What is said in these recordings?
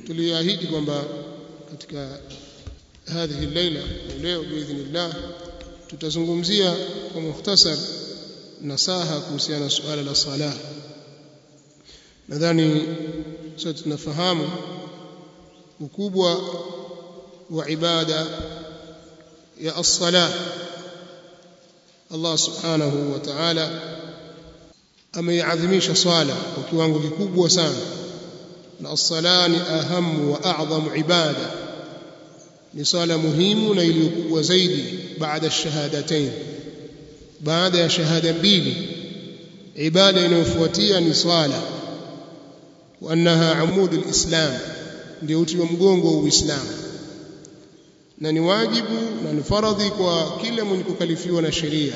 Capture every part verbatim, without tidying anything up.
tuliahidi kwamba katika hadhihi laila leo biidhnillah tutazungumzia kwa mukhtasar nasaha kuhusiana na suala la sala. Nadhani sote tunafahamu ukubwa wa ibada ya as-salah. Allah subhanahu wa ta'ala ameiadhimisha swala kwa kiwango kikubwa sana, na as-salah ni ahamu wa a'zamu ibada, ni swala muhimu na iliyokubwa zaidi baada ash-shahadatain, baada ya shahada mbili. Ibada inayofuatia ni swala, wa annaha amudul islam, ndio uti wa mgongo wa Uislamu, na ni wajibu na ni faradhi kwa kila mwenye kukalifiwa na sheria,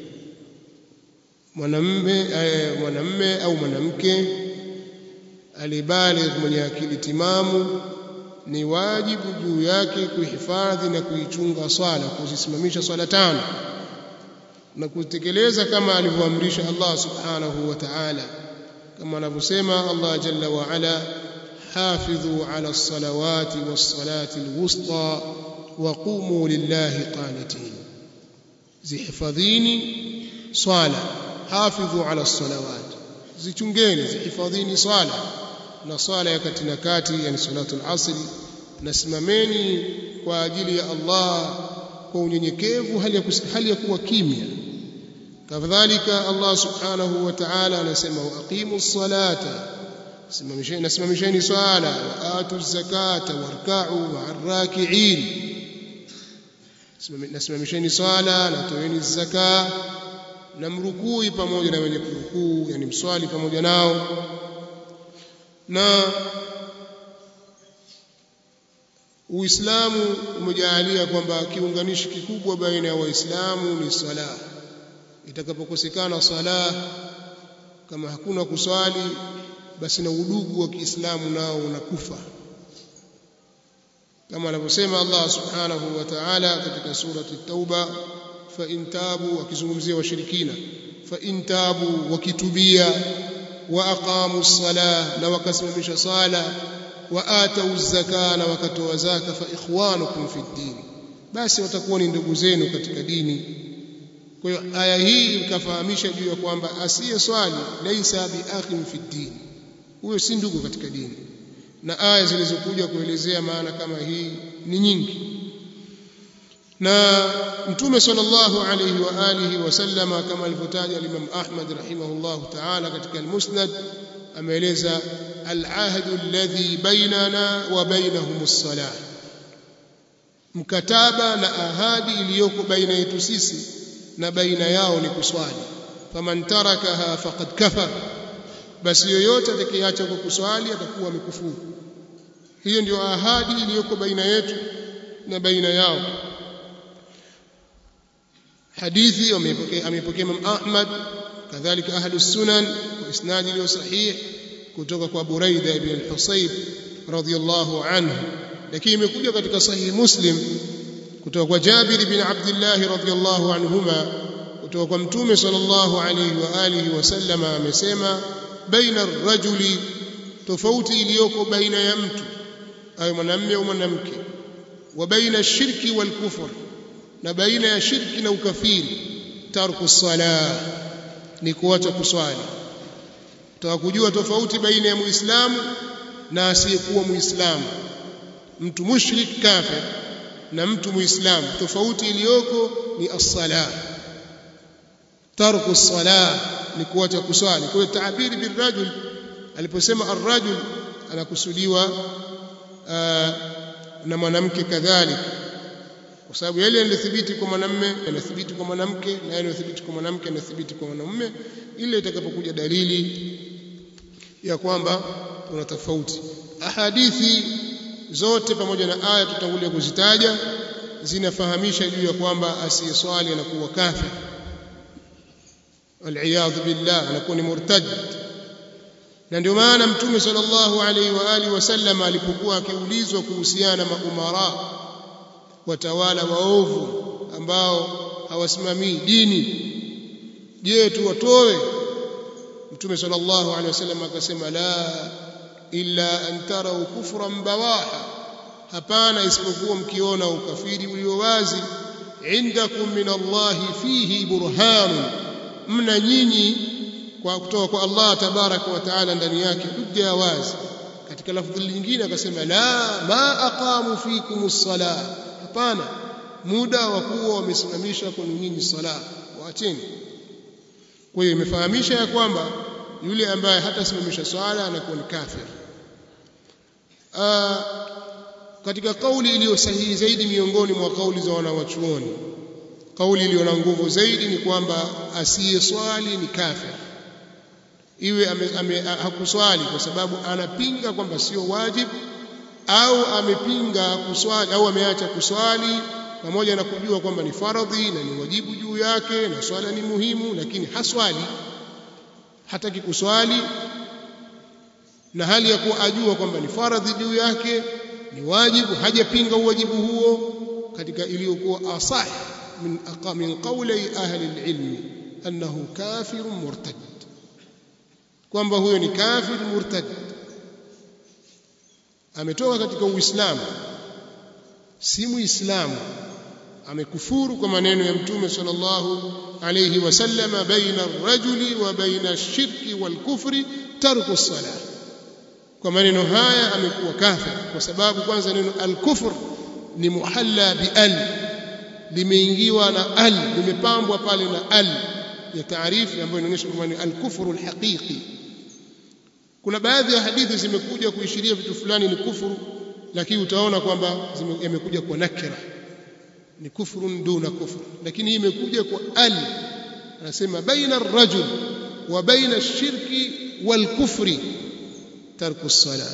mwanamume mwanamume au mwanamke alibaligh mwenye akili timamu, ni wajibu juu yake kuhifadhi na kuichunga swala, kuzisimamisha swala tano na kutekeleza kama alivyoamrisha Allah subhanahu wa ta'ala, kama anavyosema Allah jalla wa ala, hafidhu ala as-salawati was-salati al-wusta wa qumu lillahi qanitin. Zihifadhini swala, hafidhu ala as-salawat, zichungeni, zihifadhini swala na swala ya kati na kati, yani salatul asr, na simameni kwa ajili ya Allah kwa unyenyekevu, hali ya hali ya kuwa kimya. Kadhalika Allah subhanahu wa ta'ala anasema wa aqimus salata, simamisheni na simamisheni swala, wa atuz zakata warka'u ma'arraki'in, na simamisheni swala na toeni zaka na mrukui pamoja na wenye kurukuu, yani mswali pamoja nao. Na Uislamu umejalia kwamba kiunganishi kikubwa baina ya Waislamu ni sala. Itakapokosekana sala, kama hakuna kuswali, basi na udugu wa Kiislamu nao unakufa, kama anavyosema Allah subhanahu wa ta'ala katika surati at-Tauba, fa in tabu, akizungumzia washirikina, fa in tabu, wakitubia, wa aqamu ssalah, na wakasimamisha sala, wa atau zaka, na wakatoa zaka, fa ikhwanukum fi ddin, basi watakuwa ni ndugu zenu katika dini. Kwa hiyo aya hii ikafahamisha juu ya kwamba asiye swali laisa bi akhin fi ddin, huyo si ndugu katika dini. Na aya zilizokuja kuelezea maana kama hii ni nyingi, na Mtume sallallahu alayhi wa alihi wasallama kama alivyotaja Imam Ahmad rahimahullahu ta'ala katika al-Musnad, ameeleza al-ahdu alladhi bainana wa bainahum as-salah, mkataba na ahadi iliyoko baina yetu sisi na baina yao ni kuswali. Faman tarakaha faqad kafar, basi yoyote atakayeacha kwa kuswali atakuwa amekufuru. Hiyo ndio ahadi iliyoko baina yetu na baina yao. Hadithi amepokea Imam Ahmad, kadhalika ahlus sunan kwa isnadi iliyo sahih kutoka kwa Buraida ibn al-Husayb radhiyallahu anhu, lakini imekuja katika sahih Muslim kutoka kwa Jabir ibn Abdullah radhiyallahu anhuma kutoka kwa Mtume sallallahu alayhi wa alihi wasallama amesema, baina ar-rajuli, tofauti iliyoko baina ya mtu au mwanamume au mwanamke, wa baina ash-shirki wal kufr, na baina ya shirki na ukafiri, tarku salah, ni kuacha kuswali. Tutakujua tofauti baina ya muislamu na asiyekuwa muislamu, mtu mushrik kafir na mtu muislamu, tofauti iliyoko ni as-salah. Tarku as-salah ni kuacha kuswali. Kwa hiyo taabiri birrajul, aliposema ar-rajul anakusudiwa na mwanamke kadhalika, kwa sababu yale yanathibiti kwa mwanamume yanathibiti kwa mwanamke, na yale yanathibiti kwa mwanamke yanathibiti kwa mwanamume, ile itakapokuja dalili ya kwamba kuna tofauti. Ahadithi zote pamoja na aya tutangulia kuzitaja zinafahamisha juu ya kwamba asiyeswali anakuwa kafir, wal-iyadhu billah, anakuwa ni murtad. Na ndio maana Mtume sallallahu alaihi wa alihi wasallam alipokuwa akiulizwa kuhusiana na maumara, watawala waovu ambao hawasimamii dini, je, tuwatoe? Mtume sallallahu alaihi wasallam akasema, la illa an taraw kufran bawaha hapana isipokuwa mkiona ukafiri ulio wazi indakum min Allah fihi burhan mna nyinyi kwa kutoka kwa Allah tabaraka wa taala ndani yake hujja wazi katika lafdhi lingine akasema la ma aqamu fikum as-salah hapana muda wa kuwa wamesimamisha kwa nyinyi sala waacheni kwa hiyo imefahamisha ya kwamba yule ambaye hatasimamisha swala anakuwa ni kafir Aa, katika kauli iliyo sahihi zaidi miongoni mwa kauli za wanawachuoni kauli iliyo na nguvu zaidi ni kwamba asiyeswali ni kafir iwe ame, ame, hakuswali kwa sababu anapinga kwamba sio wajibu au amepinga kuswali au ameacha kuswali pamoja na kujua kwamba ni faradhi na ni wajibu juu yake na swala ni muhimu lakini haswali hataki kuswali na hali ya kuwa ajua kwamba ni faradhi juu yake ni wajibu hajapinga uwajibu huo katika iliyokuwa asah min aqamin qawli ahli alilm annahu kafir murtad kwamba huyo ni kafir murtad ametoka katika uislamu si muislamu amekufuru kwa maneno ya mtume sallallahu alayhi wasallama baina ar-rajuli wa baina ash-shirki wal-kufri tarku as-salah kwa maneno haya amekuwa kafir kwa sababu kwanza neno al-kufr ni muhalla bi al limeingiwa na al limepambwa pale na al ya taarifu ambayo inaonyesha kwamba ni al-kufru al-haqiqi kuna baadhi ya hadithi zimekuja kuishiria vitu fulani ni kufuru lakini utaona kwamba yamekuja kwa nakira ni kufrun duna kufr lakini hii imekuja kwa al anasema baina ar-rajul wa baina ash-shirki wal-kufri tarku as-salah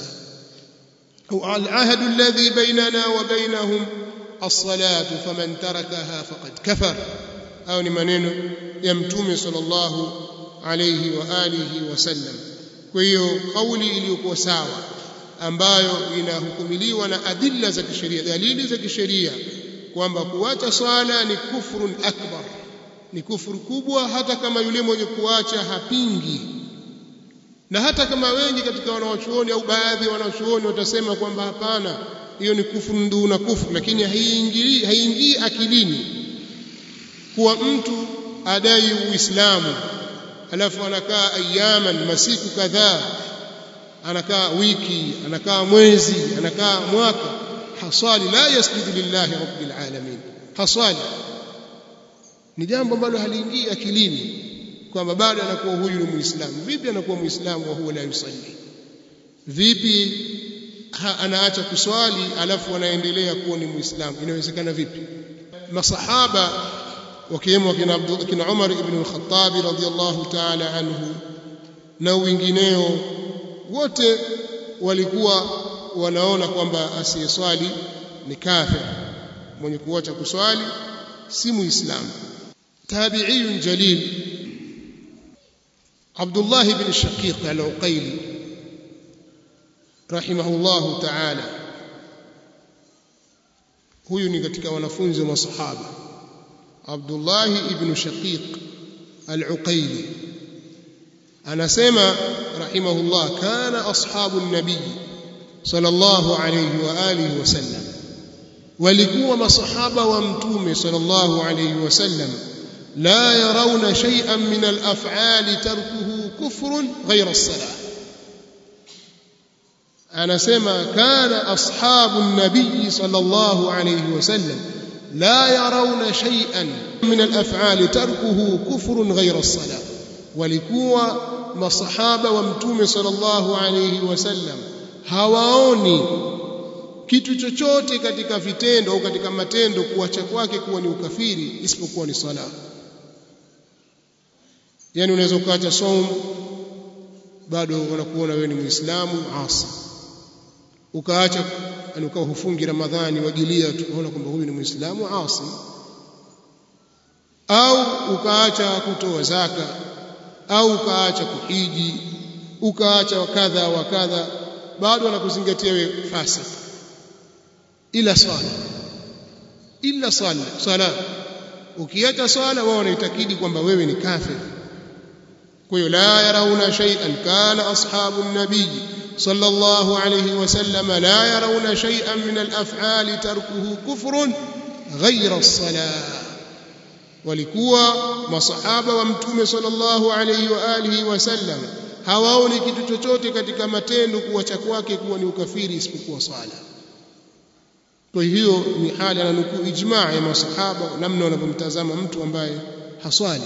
au al-ahd alladhi bainana wa bainahum as-salatu faman tarakaha faqad kafar au ni maneno ya mtume sallallahu alayhi wa alihi wasallam kwa hiyo kauli iliyokuwa sawa ambayo inahukumiliwa na adilla za kisheria dalili za kisheria kwamba kuacha swala ni kufrun akbar ni kufuru kubwa hata kama yule mwenye kuacha hapingi na hata kama wengi katika wanawachuoni au baadhi ya wanawachuoni watasema kwamba hapana hiyo ni kufuru nduna kufuru lakini haiingii haiingii akilini kuwa mtu adai uislamu alafu anakaa ayaman masiku kadhaa anakaa wiki anakaa mwezi anakaa mwaka haswali la yasjudu lillahi rabbil alamin haswali ni jambo ambalo haliingii akilini kwamba bado anakuwa huyu ni muislamu vipi anakuwa muislamu wa huwa la yusalli vipi anaacha kuswali alafu anaendelea kuwa ni muislamu inawezekana vipi masahaba wakiwemo kina kina Umar ibn al-Khattab radhiyallahu ta'ala anhu na wengineo wote walikuwa wanaona kwamba asiyeswali ni kafir mwenye kuacha kuswali si muislamu tabi'iyun jalil Abdullah ibn Shaqiq al-Uqayli rahimahullah ta'ala huyu ni katika wanafunzi wa masahaba Abdullah ibn Shaqiq al-Uqayli anasema rahimahullah kana ashabu an-nabiy sallallahu alayhi wa alihi wasallam walikuwa masahaba wa mtume sallallahu alayhi wasallam la yarawna shay'an min al-af'ali tarkuhu kufrun ghayra as-salah anasema kana ashabu an-nabiy sallallahu alayhi wasallam la yarawna shay'an min al-af'ali tarkuhu kufrun ghayra as-salah walikuwa masahaba wa mtume sallallahu alayhi wasallam hawaoni kitu chochote katika vitendo au katika matendo kuacha kwake kuwa ni ukafiri isipokuwa ni sala yani unaweza ukaacha saum bado wanakuona wewe ni muislamu asi ukaacha anuka hufungi ramadhani wajilia tu unaona kwamba huyu ni muislamu asi au ukaacha kutoa zaka au ukaacha kuhiji ukaacha wakadha wakadha bado wanakuzingatia wewe fasik ila swala ila swala swala ukiacha swala wao wanaitakidi kwamba wewe ni kafir kwa hiyo la yarawna shay'an kana ashabu an-nabiy صلى الله عليه وسلم لا يرون شيئا من الأفعال تركه كفر غير الصلاة. walikuwa masahaba wa mtume sallallahu alayhi wa alihi wasallam hawaoni kitu chochote katika matendo kuacha kwake kuwa ni ukafiri isipokuwa swala. Kwa hiyo ni hali na nukuu ijmaa ya masahaba namna wanavyomtazama mtu ambaye haswali.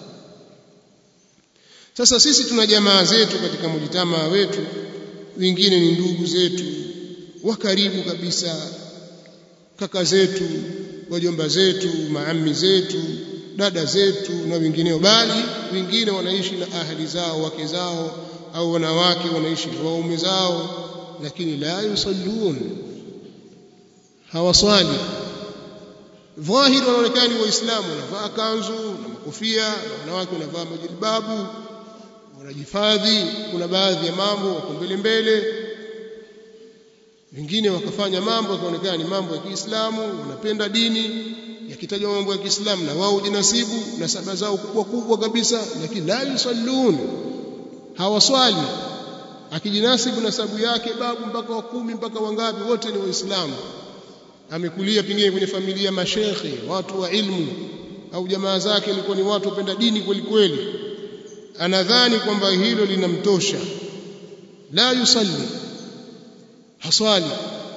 Sasa sisi tuna jamaa zetu katika mujitamaa wetu, wengine ni ndugu zetu wa karibu kabisa, kaka zetu, wajomba zetu, maami zetu, dada zetu na wengineo, bali wengine wanaishi na ahli zao, wake zao, au wanawake wanaishi na waume zao, lakini la yusallun, hawaswali. Dhahiri wanaonekana ni waislamu, wanavaa kanzu na makofia, na wanawake wanavaa majilbabu, wanajifadhi, kuna baadhi ya mambo wako mbele mbele, wengine wakafanya mambo yakaonekana ni mambo ya Kiislamu, wanapenda dini, yakitajwa mambo ya Kiislamu na wao jinasibu na saba zao kubwa kubwa kabisa, lakini la yusallun, hawaswali. Akijinasibu na sababu yake babu mpaka wa kumi mpaka wangapi, wote ni waislamu, amekulia pengine kwenye familia mashekhe, watu wa ilmu, au jamaa zake walikuwa ni watu wapenda dini kweli kweli, anadhani kwamba hilo linamtosha, la yusalli, haswali.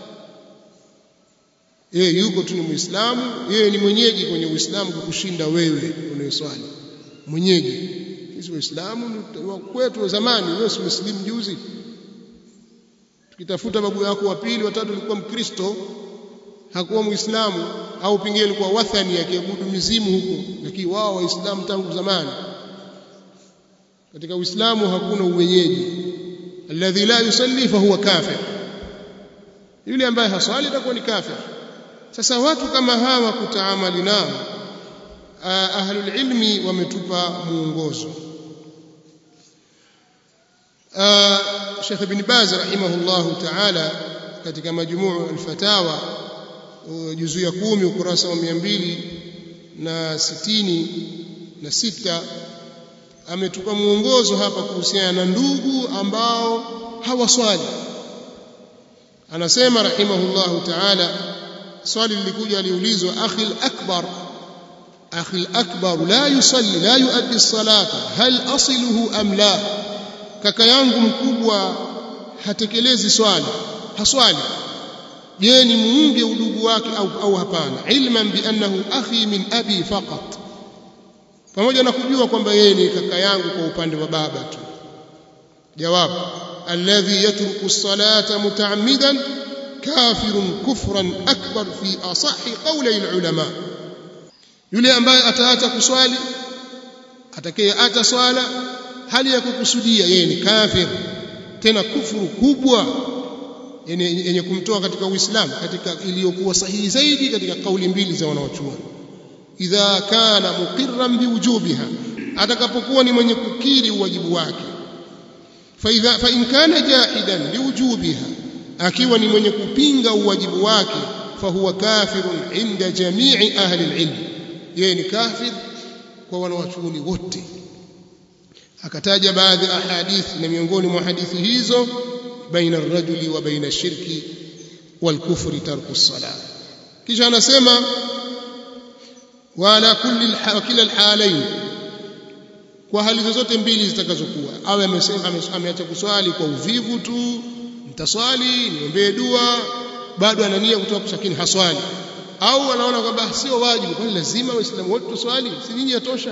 Yeye yuko tu ni Muislamu, yeye ni mwenyeji kwenye Uislamu kukushinda wewe unayeswali, mwenyeji. Sisi Waislamu kwetu wa zamani, wewe si Muslimu juzi. Tukitafuta babu yako wa pili watatu alikuwa Mkristo, hakuwa Muislamu, au pengine alikuwa wathani akiabudu mizimu huko, lakini wao Waislamu tangu zamani. Katika Uislamu hakuna uwenyeji. Alladhi la yusalli fa huwa kafir, yule ambaye haswali atakuwa ni kafir. Sasa watu kama hawa kutaamali nao, ahlul ilmi wametupa muongozo. Sheikh Ibn Baz rahimahullahu ta'ala katika majmuu al-fatawa juzu ya kumi ukurasa wa mia mbili na sitini na sita ametupa muongozo hapa kuhusiana na ndugu ambao hawaswali. Anasema rahimahullahu ta'ala, swali lilikuja aliulizwa, akhi al-akbar akhi al-akbar la yusalli la yuaddi as-salata hal asiluhu am la, kaka yangu mkubwa hatekelezi swala, haswali, je ni muunge udugu wake au, au hapana? Ilman bi annahu akhi min abi faqat, pamoja na kujua kwamba yeye ni kaka yangu kwa upande wa baba tu. Jawabu, alladhi yatruku as-salata mutaammidan kafirun kufran akbar fi asahi qawli al-ulama, yule ambaye ataacha kuswali, atakayeacha swala hali ya kukusudia, yeye ni kafir, tena kufuru kubwa yenye kumtoa katika Uislamu, katika iliyokuwa sahihi zaidi katika kauli mbili za wanawachuoni. Idha kana muqirran biwujubiha, atakapokuwa ni mwenye kukiri uwajibu wake. Fa idha fa in kana jahidan liwujubiha, akiwa ni mwenye kupinga uwajibu wake, fa huwa kafirun inda jami'i ahli al-ilm, yeye ni kafir kwa wanawachuoni wote. Akataja baadhi ya hadithi, na miongoni mwa hadithi hizo, baina ar-rajuli wa baina ash-shirki wal kufri tarku as-salah. Kisha anasema wala kulli kila al-halayn, kwa hali zozote mbili zitakazokuwa, awe amesema ameacha kuswali kwa uvivu tu, nitaswali niombee dua, bado anania kutoka kusakini haswali, au anaona kwamba sio wajibu, kwani lazima waislamu wote tuswali, si nyinyi yatosha,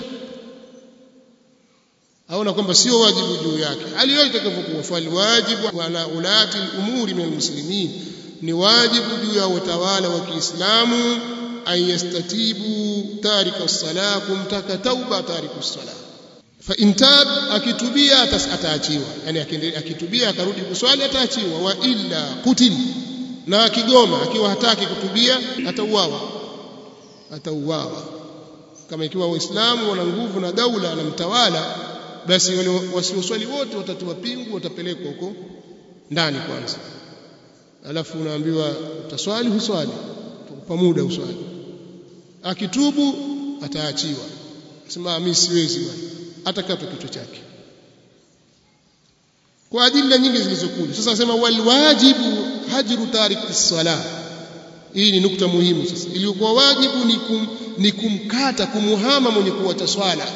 aona kwamba sio wajibu juu yake. Hali yote itakapokuwa, fal wajibu ala ulati al-umuri min al-muslimin, ni wajibu juu ya watawala wa Kiislamu an yastatibu tarika as-salah, kumtaka tauba tariku as-salah. Fa in tab, akitubia ataachiwa, yani akitubia akarudi kuswali ataachiwa, wa illa qutil, na akigoma akiwa hataki kutubia atauawa, atauawa. Kama ikiwa waislamu wana nguvu na daula na mtawala, basi wale wasioswali wote watatiwa pingu, watapelekwa huko ndani kwanza, alafu unaambiwa utaswali huswali, tukupa muda uswali. Akitubu ataachiwa, sema mimi siwezi bwana, atakatwa kichwa chake. kwa adilla nyingi zilizokuja. Sasa nasema wal wajibu hajru tariki as-salah. Hii ni nukta muhimu. Sasa iliyokuwa wajibu ni kum, ni kumkata kumuhama mwenye kuacha swala,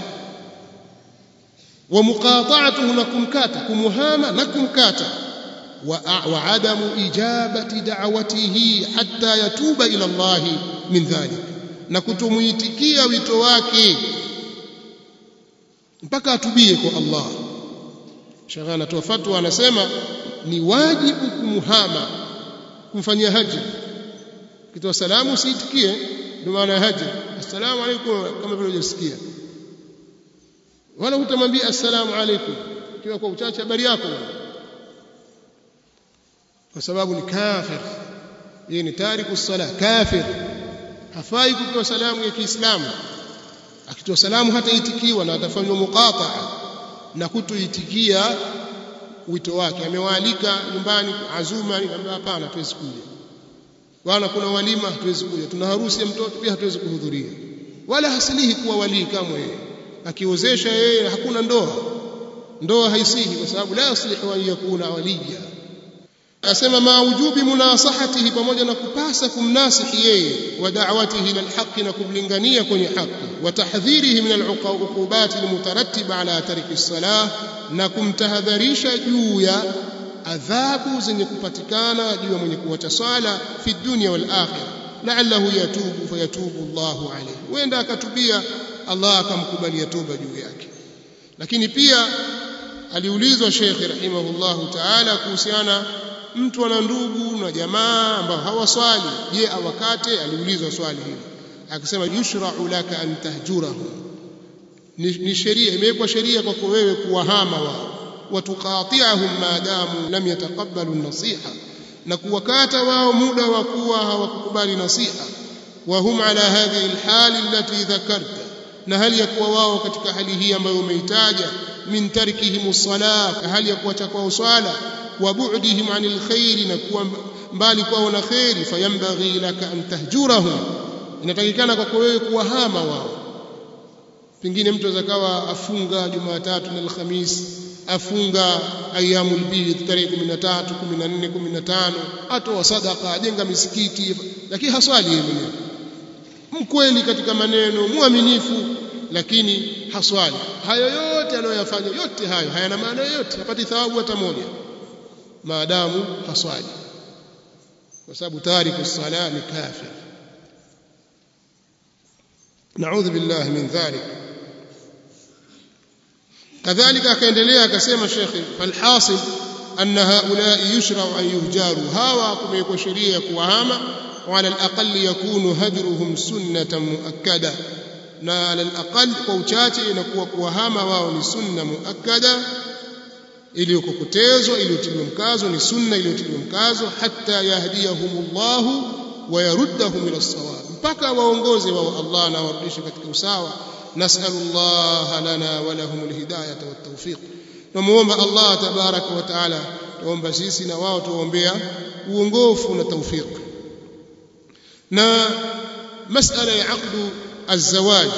wa muqata'atuhu, na kumkata kumuhama na kumkata, wa, wa adamu ijabati da'watihi hatta yatuba ila Allah min dhalik, na kutumuitikia wito wake mpaka atubie kwa Allah. Shagha anatoa fatwa, anasema ni wajibu kumuhama, kumfanyia haji. Kitoa salamu usiitikie, ndio maana ya haji. Assalamu alaykum, kama vile hujasikia, wala hutamwambia assalamu alaykum kiwa kwa uchache habari yako, kwa sababu ni kafir. Yeye ni tariku sala, kafir, hafai kutoa salamu ya Kiislamu. Akitoa salamu hata itikiwa na atafanywa muqata'a na kutoitikia wito wake. Amewaalika nyumbani azuma, nikamwambia hapana, tuwezi kuja. Bwana kuna walima, tuwezi kuja. Tuna harusi ya mtoto pia, hatuwezi kuhudhuria. Wala hasilihi kuwa wali kama yeye. Akiozesha yeye hakuna ndoa, ndoa haisihi, kwa sababu la yaslihu an yakuna waliya. Asema ma wujubi munasahatihi, pamoja na kupasa kumnasihi yeye, wa da'watihi ila alhaq, na kumlingania kwenye haki, wa tahdhirihi min aluqubat almutarattiba ala tariki as-salah, na kumtahadharisha juu ya adhabu zenye kupatikana juu ya mwenye kuacha swala fi dunya wal akhirah, la'allahu yatubu fayatubu Allahu alayhi, wenda akatubia Allah akamkubalia toba juu yake. Lakini pia aliulizwa Sheikh rahimahullahu ta'ala kuhusiana mtu ana ndugu na jamaa ambao hawaswali, je awakate? Aliulizwa swali hili, akasema yushra'u laka an tahjurahum, ni, ni sheria, imewekwa sheria kwako wewe kuwahama wao, watuqati'ahum maadamu lam yataqabbalu an-nasiha, na kuwakata wao muda wa kuwa hawakukubali nasiha, wa hum ala hadhihi al-hal allati dhakarta, na hali ya kuwa wao katika hali hii ambayo umeitaja, min tarikihim as-salah, hali ya kuacha kwao swala, wa bu'dihim 'anil khair, na kuwa mbali kwao na khairi, fayambaghi laka an tahjurahum, inatakikana kwako wewe kuwahama wao. Pengine mtu azakawa afunga Jumatatu na Alhamis, afunga ayyamul bid tarehe kumi na tatu, kumi na nne, kumi na tano, atoa sadaqa, ajenga misikiti, lakini haswali yeye mwenyewe, mkweli katika maneno, muaminifu, lakini haswali. Hayo yote anayoyafanya, yote hayo hayana maana yoyote, hapati thawabu hata moja maadamu haswali, kwa sababu tariku as-salah ni kafir. Na'udhu billahi min dhalik. Kadhalika akaendelea akasema Sheikh, falhasil anna haula'i yushra'u an yuhjaru, hawa kumekuwa sheria ya kuwahama, wa ala al-aqall yakunu hajruhum sunnatan muakkada, na ala al-aqall kwa uchache inakuwa kuwahama wao ni sunna muakkada, iliyokokotezwa, iliyotiliwa mkazo, ni sunna iliyotiliwa mkazo, hatta yahdiyahumullahu wa yaruddahum ila as-sawab, mpaka waongoze wao Allah na warudishe katika usawa. Nas'alullah lana wa lahum alhidayata wattawfiq, tumuomba Allah tabaraka wa taala, tuomba sisi na wao tuombea uongofu na tawfiq. Na masala ya aqdu az-zawaj,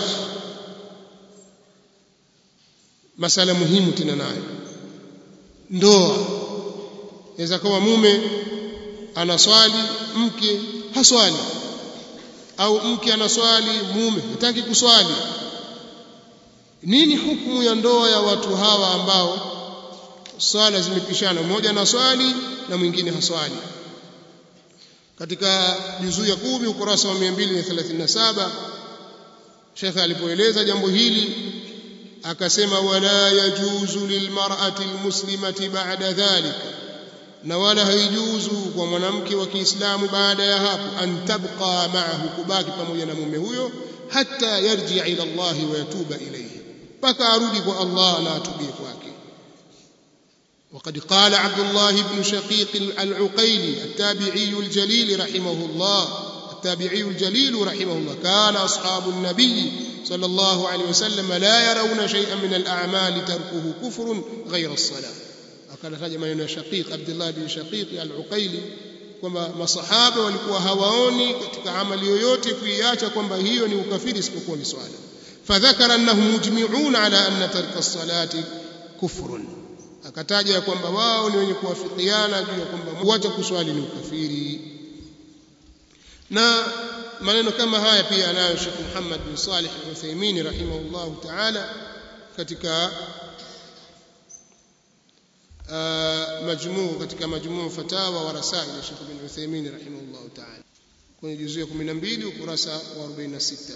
masala muhimu tena nayo ndoa. Inaweza kuwa mume anaswali, mke haswali, au mke anaswali, mume hataki kuswali. Nini hukumu ya ndoa ya watu hawa ambao swala zimepishana, mmoja anaswali na mwingine haswali? Katika juzuu ya kumi ukurasa wa mia mbili thelathini na saba Sheikh alipoeleza jambo hili akasema, wala yajuzu lilmar'ati almuslimati ba'da dhalika, na wala haijuzu kwa mwanamke wa Kiislamu baada ya hapo, an tabqa ma'ahu, kubaki pamoja na mume huyo, hatta yarji'a ila Allah wa yatuba ilayhi, mpaka arudi kwa Allah na atubie kwake. وقد قال عبد الله بن شقيق العقيلي التابعي الجليل رحمه الله التابعي الجليل رحمه الله، كان أصحاب النبي صلى الله عليه وسلم لا يرون شيئا من الأعمال تركه كفر غير الصلاة. أكان ترجم من شقيق عبد الله بن شقيق العقيلي kwamba masahaba walikuwa hawaoni katika amali yoyote kuiacha kwamba hiyo ni ukafiri isipokuwa ni swala. Fadhakara annahum mujmi'un ala anna tarka as-salati kufrun, akataja kwamba wao ni wenye kuwafikiana juu ya kwamba kuacha kuswali ni ukafiri. Na maneno kama haya pia anayo Sheikh Muhammad bin Salih al-Uthaymeen rahimahullahu ta'ala katika majmuu katika majmuu fatawa wa rasail ya Sheikh bin Uthaymeen rahimahullahu ta'ala kwenye juzuu ya kumi na mbili ukurasa wa arobaini na sita.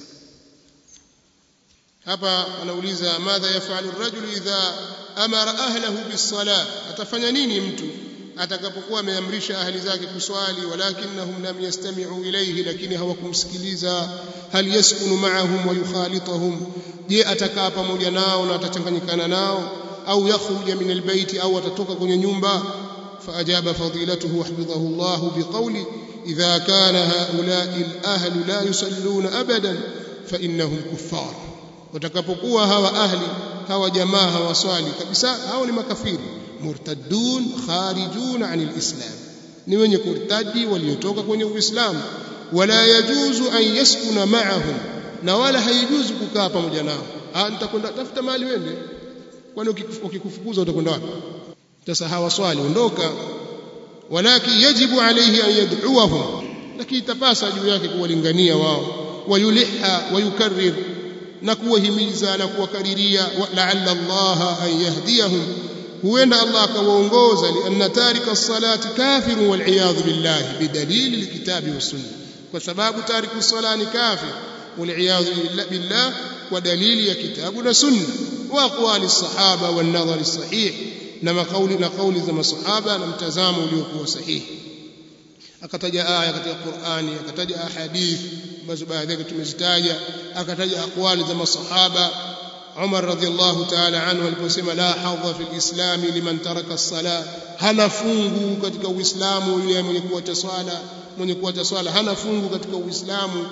Hapa anauliza madha yafalu ar-rajulu idha amara ahlahu bis-salah, atafanya nini mtu atakapokuwa ameamrisha ahli zake kuswali, walakinnahum lam yastami'u ilayhi, lakini hawakumsikiliza. Hal yaskunu ma'ahum wa yukhalituhum, je atakaa pamoja nao na atachanganyikana nao, au yakhruja min albayt, au atatoka kwenye nyumba. Faajaba fadilatuhu hafidhahu Allah biqawli idha kana haula'i al-ahlu la yusalluna abadan fa innahum kuffar, watakapokuwa hawa ahli hawa jamaa hawaswali kabisa, hao ni makafiri. Murtaddun kharijun anil islam, ni wenye kurtadi waliotoka kwenye uislamu. Wala yajuzu an yaskuna ma'ahum, na wala haijuzu kukaa pamoja nao. Ah, nitakwenda tafuta mahali wende, kwani ukikufukuza utakwenda wapi? Sasa hawaswali, ondoka. Walakin yajibu alayhi an yad'uwahum, lakini itapasa juu yake kuwalingania wao. Wayuliha wayukarrir, na kuwahimiza na kuwakariria. La'alla Allah an yahdiyahum, huenda Allah akawaongoza. Lianna tarika as-salati kafiru wal iyadhu billahi bidalili alkitabi was sunnah, kwa sababu tariku as-salati ni kafir wal iyadhu billah kwa dalili ya kitabu na sunna. Wa aqwali as-sahaba wan nadhar as-sahih, na maqauli na kauli za masahaba na mtazamo uliokuwa sahihi. Akataja aya katika Qur'ani, akataja ahadith ambazo baadhi yake tumezitaja, akataja aqwali za masahaba. Umar radhiallahu ta'ala anhu aliposema la hadha fil islam liman taraka as-salah, hana fungu katika uislamu yule mwenye kuacha swala, mwenye kuacha swala hana fungu katika uislamu.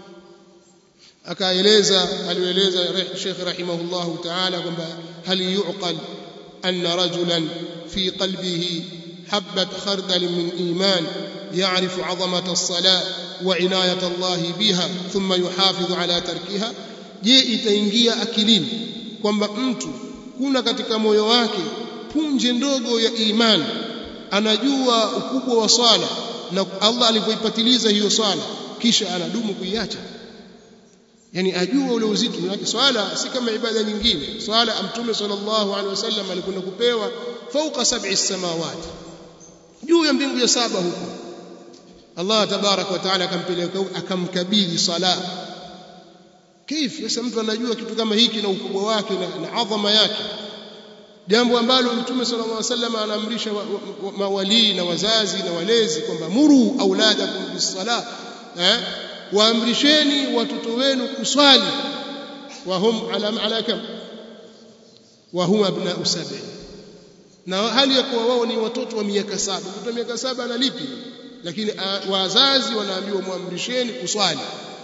Akaeleza alieleza Sheikh rahimahullahu ta'ala kwamba hal yu'qal anna rajulan fi qalbihi habat khardal min iman ya'rifu 'azamata as-salah wa 'inayata Allah biha thumma yuhafidhu 'ala tarkiha, je itaingia akilini kwamba mtu kuna katika moyo wake punje ndogo ya imani, anajua ukubwa wa swala na Allah alivyoipatiliza hiyo swala, kisha anadumu kuiacha? Yani ajua ule uzito wake. Swala si kama ibada nyingine. Swala Mtume sallallahu alaihi wasallam alikwenda kupewa fauka sab'i samawati, juu ya mbingu ya saba huko. Allah tabarak wa taala akampeleka akamkabidhi sala. Kifu sasa mtu anajua kitu kama hiki na ukubwa wake na, na adhama yake, jambo ambalo Mtume sallallahu alaihi wasallam anaamrisha mawali na wazazi na walezi kwamba muru auladakum bis-salah, eh waamrisheni watoto wenu kuswali. Wa hum ala ala kam wa hum abna'u sab'i, na hali ya kuwa wao ni watoto wa miaka saba. Mtoto wa miaka saba analipi, lakini wazazi wanaambiwa muamrisheni kuswali.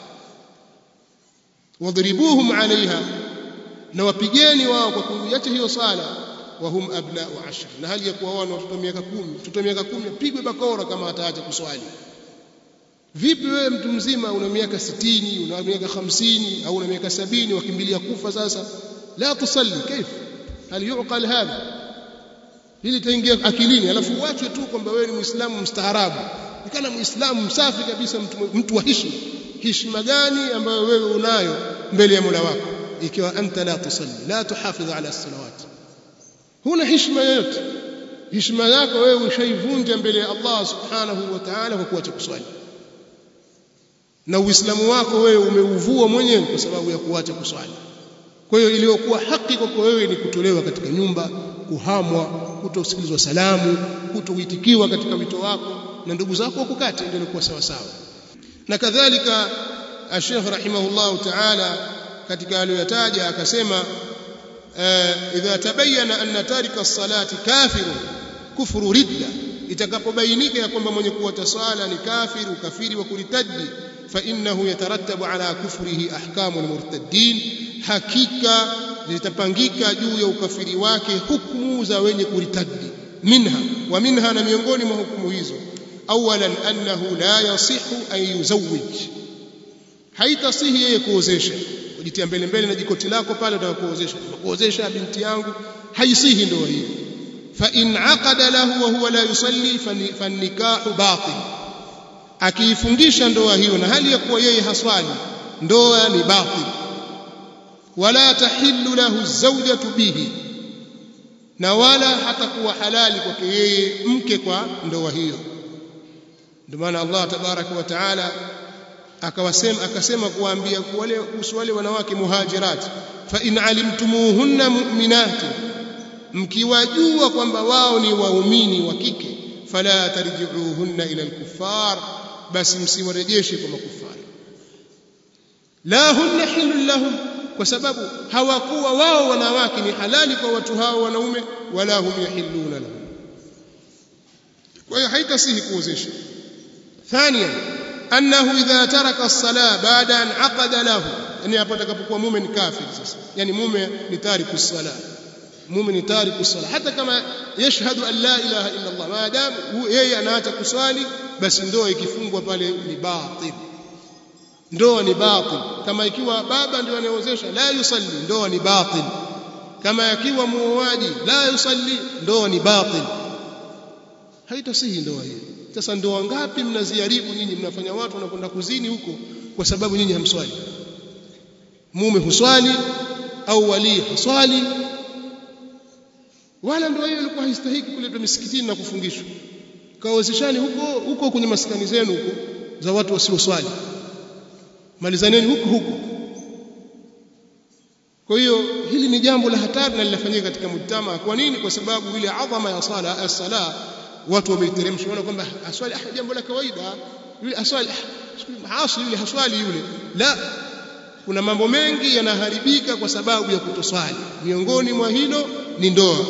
Wadribuhum alaiha, na wapigeni wao kwa kuiacha hiyo sala. Wa hum abna'u ashar, na hali ya kuwa wao ni watoto wa miaka kumi. Mtoto wa miaka kumi apigwe bakora kama ataacha kuswali. Vipi wewe mtu mzima una miaka sitini, una miaka hamsini, au una miaka sabini, wakimbilia kufa sasa? La tusalli كيف hal yuqal hadha? Hili taingia akilini, alafu uachwe tu kwamba wewe ni Muislamu mstaarabu, nikana Muislamu msafi kabisa, mtu, mtu wa heshima. Heshima gani ambayo wewe unayo mbele ya Mola wako ikiwa anta la tusalli, la tuhafidh ala as-salawat? Huna heshima yoyote. Heshima yako wewe ushaivunja mbele ya Allah subhanahu wa ta'ala kwa kuacha kuswali, na Uislamu wako wewe umeuvua mwenyewe kwa sababu ya kuacha kuswali. Kwa hiyo iliyokuwa haki kwako wewe ni kutolewa katika nyumba, kuhamwa, kutosikilizwa salamu, kutoitikiwa katika wito wako, na ndugu zako wakukate, ndio ilikuwa sawa sawa. Na kadhalika Sheikh rahimahullahu ta'ala katika aliyotaja akasema idha tabayyana anna tarika as-salati kafirun kufru ridda, itakapobainika ya kwamba mwenye kuacha swala ni kafiru, kafiri wa kuritadi, fa innahu yatarattabu ala kufrihi ahkamul murtaddin, hakika zitapangika juu ya ukafiri wake hukumu za wenye kuritadi. Minha wa minha, na miongoni mwa hukumu hizo, awalan annahu la yasihu an yuzawwij, haitasihi yeye kuozesha. Ujitia mbele mbele na jikoti lako pale utakuozesha, kuozesha binti yangu, haisihi ndoa hiyo. fa in aqada lahu wa huwa la yusalli fa nikahu batil, akiifungisha ndoa hiyo na hali ya kuwa yeye haswali, ndoa ni batil. Wala tahillu lahu zawjatu bihi, na wala hatakuwa halali kwake yeye mke kwa ndoa hiyo. Ndio maana Allah tabaraka wa taala akawasema akasema kuambia wale wale wanawake muhajirat, fa in alimtumuhunna mu'minat, mkiwajua kwamba wao ni waumini wa kike, fala tarji'uhunna ila al-kuffar, basi msiwarejeshe kwa makufari. La hunna hilul lahum, kwa sababu hawakuwa wao wanawake ni halali kwa watu hao wanaume, wala hum yahilluna lahum. Kwa hiyo haitasihi kuozesha. Thania, annahu idha taraka as-salah baada an aqada lahu, yani hapo atakapokuwa mume ni kafir sasa, yani mume ni tariku as-salah, mume ni tariku as-salah hata kama yashhadu an la ilaha illa Allah, maadamu yeye anaacha kuswali, basi ndoa ikifungwa pale ni batil, ndoa ni batil. Kama ikiwa baba ndio anaozesha la yusalli, ndoa ni batil. Kama ikiwa muoaji la yusalli, ndoa ni batil, haitasihi ndoa hiyo. Sasa ndoa ngapi mnaziharibu nyinyi, mnafanya watu wanakwenda kuzini huko kwa sababu nyinyi hamswali. Mume huswali au wali huswali, wala ndoa hiyo ilikuwa haistahiki kuletwa misikitini na kufungishwa. Kaozeshani huko huko kwenye maskani zenu huko za watu wasioswali, malizaneni huko huko. Kwa hiyo hili ni jambo la hatari na linafanyika katika mujtama. Kwa nini? Kwa sababu ile adhama ya sala as-sala watu wameiteremsha, wana kwamba aswali ah, jambo la kawaida, yule aswali ah, maasi yule haswali yule. La, kuna mambo mengi yanaharibika kwa sababu ya kutoswali, miongoni mwa hilo ni ndoa.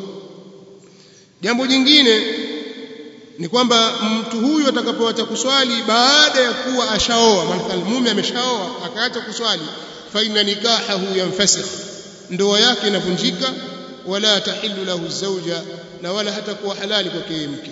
Jambo jingine ni kwamba mtu huyu atakapoacha kuswali baada ya kuwa ashaoa, mathalan mume ameshaoa akaacha kuswali, fa inna nikahahu yanfasikh, ndoa yake inavunjika. Wala tahillu lahu zawja, na wala hatakuwa halali kwake mke.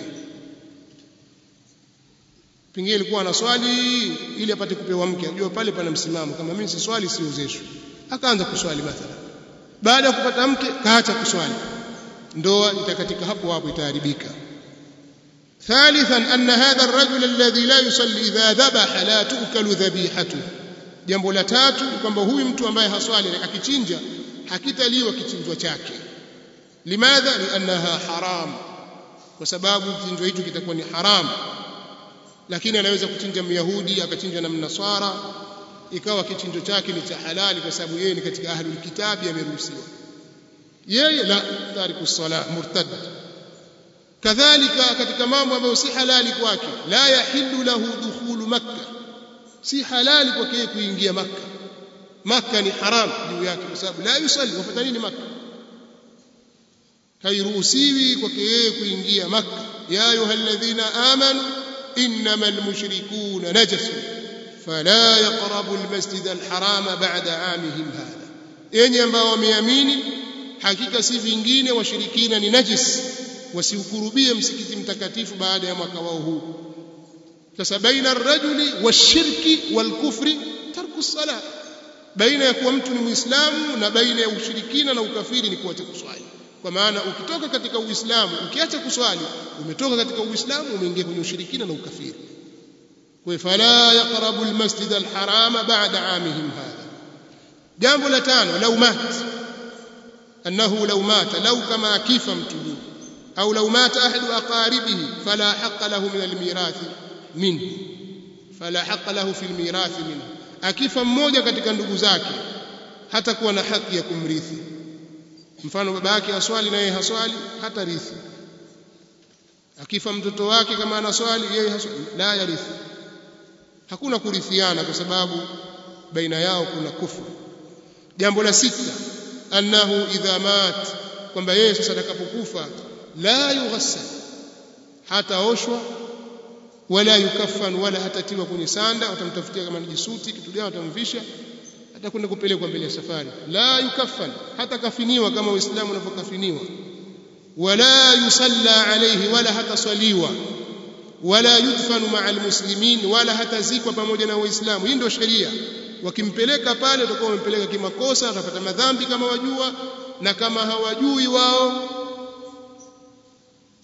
Pengine alikuwa anaswali ili apate kupewa mke, unajua pale pana msimamo, kama mimi si swali siozeshwe, akaanza kuswali mathalan, baada ya kupata mke kaacha kuswali, ndoa itakatika hapo hapo, itaharibika. ثالثا أن هذا الرجل الذي لا يصلي إذا ذبح لا تؤكل ذبيحته. jambo la tatu kwamba huyu mtu ambaye haswali akichinja hakitaliwa kichinjwa chake. Limadha? Liannaha haram, kwa sababu kichinjwa hicho kitakuwa ni haram. Lakini anaweza kuchinja Myahudi akachinja na Mnasara, ikawa kichinjwa chake ni cha halali kwa sababu yeye ni katika ahlul kitabi, ameruhusiwa. Yeye la tariku salah murtad. Kadhalika katika mambo ambayo si halali kwake, la yahillu lahu dukhulu Makkah, si halali kwake kuingia Makkah. Makkah ni haram juu yake kwa sababu la yusalli. Wafanya nini Makkah? hairuhusiwi kwake yeye kuingia Makkah. Ya ayyuhalladhina amanu innamal mushrikuuna najasun fala yaqrabu almasjid alharama ba'da 'amihim hadha, enyi ambao wameamini hakika si vingine washirikina ni najis, wasiukurubie msikiti mtakatifu baada ya mwaka wao huu. Sasa baina ar-rajuli wash-shirki wal-kufri tarku as-salah, baina ya kuwa mtu ni muislamu na baina ya ushirikina na ukafiri ni kuacha kuswali. Kwa maana ukitoka katika uislamu ukiacha kuswali, umetoka katika uislamu umeingia kwenye ushirikina na ukafiri. Kwa fala yaqrabu al-masjid al-harama ba'da 'amihim hadha. Jambo la tano, law mat, annahu law mata, law kama akifa mtu huyo, au law mata ahadu aqaribihi fala haqqa lahu min al-mirath minhu, fala haqqa lahu fi al-mirath minhu, akifa mmoja katika ndugu zake hata kuwa na haki ya kumrithi. Mfano baba yake aswali na yeye haswali, hata rithi. Akifa mtoto wake kama anaswali yeye haswali, la yarithi, hakuna kurithiana kwa sababu baina yao kuna kufru. Jambo la sita, annahu idha mat, kwamba yeye sasa atakapokufa la yughassal, hata oshwa, wala yukaffan, wala hatatiwa kwenye sanda, watamtafutia kama ni jisuti kitu gani watamvisha, atakwenda kupelekwa mbele ya safari. La yukaffan, hata kafiniwa kama Uislamu unavyokafiniwa. Wala yusalla alayhi, wala hataswaliwa. Wala yudfanu ma'a almuslimin, wala hatazikwa pamoja na Waislamu. Hii ndio sheria. Wakimpeleka pale watakuwa wamempeleka kimakosa, atapata madhambi kama wajua, na kama hawajui wao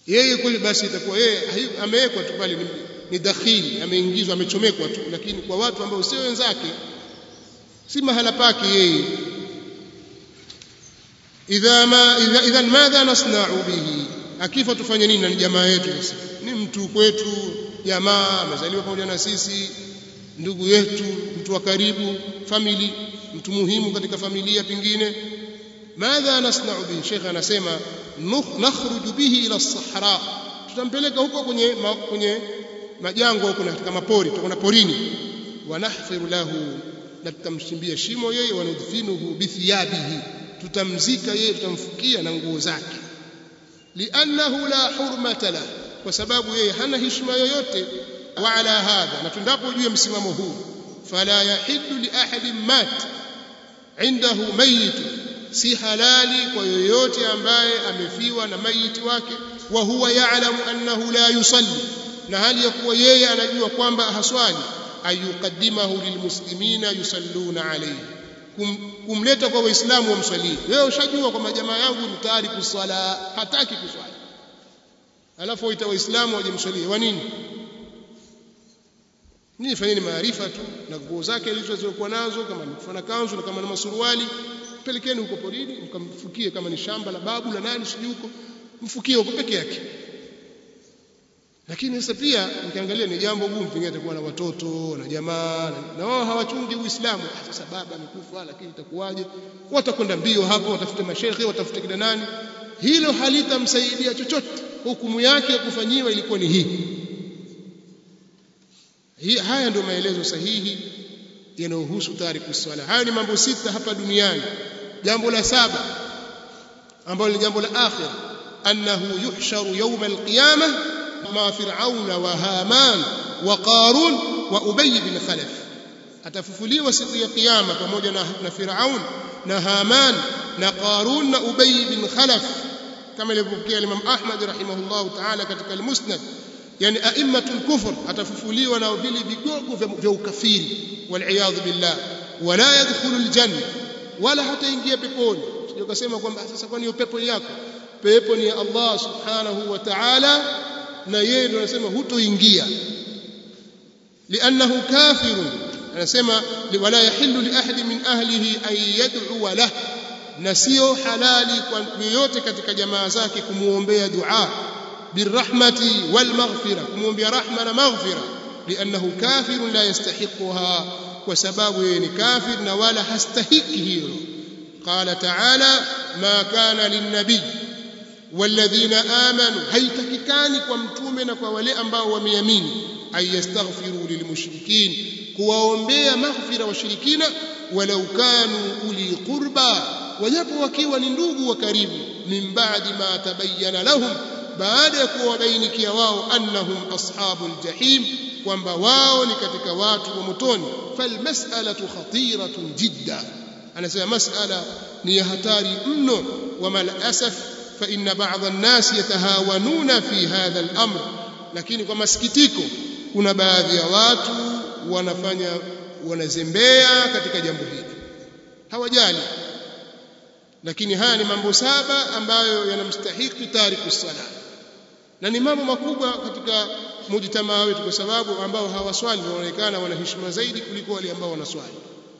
yeye kweli basi itakuwa yeye amewekwa tu pale, ni, ni dakhili, ameingizwa, amechomekwa tu, lakini kwa watu ambao sio wenzake si mahala pake yeye. idha ma idha idhan madha nasna'u bihi, akifa tufanye nini? Ni jamaa yetu sasa, ni mtu kwetu, jamaa amezaliwa pamoja na sisi, ndugu yetu, mtu wa karibu, family, mtu muhimu katika familia pengine. madha nasna'u bihi, Sheikh anasema nakhruju bihi ila as-sahra, tutampeleka huko kwenye ma, kwenye majango huko katika mapori, tutakwenda porini. wa nahfiru lahu, na tutamshimbia shimo yeye, wa nudfinuhu bithiyabihi, tutamzika yeye, tutamfukia na nguo zake. li'annahu la hurmata la, kwa sababu yeye hana heshima yoyote. wa ala hadha, na tundapo juu ya msimamo huu, fala yahillu li ahadin mat indahu mayit, si halali kwa yoyote ambaye amefiwa na mayiti wake, wa huwa ya'lamu annahu la yusalli, na hali ya kuwa yeye anajua kwamba haswali, ayuqaddimahu lilmuslimina yusalluna alayhi, kum, kumleta kwa waislamu wamswalie. Wewe ushajua kwamba jamaa yangu ni tayari kuswala, hataki kuswali, alafu waita waislamu waje mswalie. Wa nini? Ni fanyeni maarifa tu na nguo zake alizokuwa nazo, kama ni kufana kanzu na kama ni masuruali, pelekeni huko porini mkamfukie, kama ni shamba la babu la nani sijui huko, mfukie huko peke yake. Lakini sasa pia nikiangalia ni jambo gumu, pengine atakuwa na watoto na jamaa na wao hawachungi Uislamu. Sasa baba amekufa, lakini itakuwaje? Watakwenda mbio hapo, watafute mashehe, watafute kina nani, hilo halitamsaidia chochote. Hukumu yake ya kufanyiwa ilikuwa ni hii. Hii haya ndio maelezo sahihi yanayohusu tariku swala. Hayo ni mambo sita hapa duniani. Jambo la saba ambalo ni jambo la akhira, annahu yuhsharu yawm alqiyamah ma fir'auna wa haman wa qarun wa ubay bin khalaf, atafufuliwa siku ya kiyama pamoja na, na Firaun na Haman na Qarun na Ubay bin Khalaf, kama ilivyopokewa Imam Ahmad rahimahullah ta'ala katika al-Musnad. Yani aimmatul kufr, atafufuliwa na vile vigogo vya ukafiri, wal iyadhu billah, wala yadkhulu aljanna, wala hataingia peponi. Sio kusema kwamba sasa kwani hiyo pepo yako? Pepo ni ya Allah subhanahu wa ta'ala, na yeye ndiye anasema hutoingia. li'annahu kafirun, anasema wala yahillu li ahadi min ahlihi an yad'u lahu, na sio halali kwa yoyote katika jamaa zake kumuombea dua birrahmati wal maghfira, kumuombea rahma na maghfira. li'annahu kafirun la yastahiquha, kwa sababu yeye ni kafir na wala hastahiki hilo. qala ta'ala ma kana lin-nabiy walladhina amanu, haitakikani kwa mtume na kwa wale ambao wameamini, ayastaghfiru lilmushrikin, kuwaombea maghfira washirikina, walau kanu uli qurba, wajapo wakiwa ni ndugu wa karibu, min ba'di ma tabayyana lahum, baada ya kuwabainikia wao, annahum ashabul jahim, kwamba wao ni katika watu wa motoni. falmas'alatu khatiratun jidda, anasema mas'ala ni ya hatari mno. wa mal asaf fa inna ba'd an-nas yatahawanuna fi hadha al-amr, lakini kwa masikitiko kuna baadhi ya watu wanafanya wanazembea katika jambo hili, hawajali. Lakini haya ni mambo saba ambayo yanamstahiki tariku sala, na ni mambo makubwa katika mujtamaa wetu, kwa sababu ambao hawaswali wanaonekana wana heshima zaidi kuliko wale ambao wanaswali.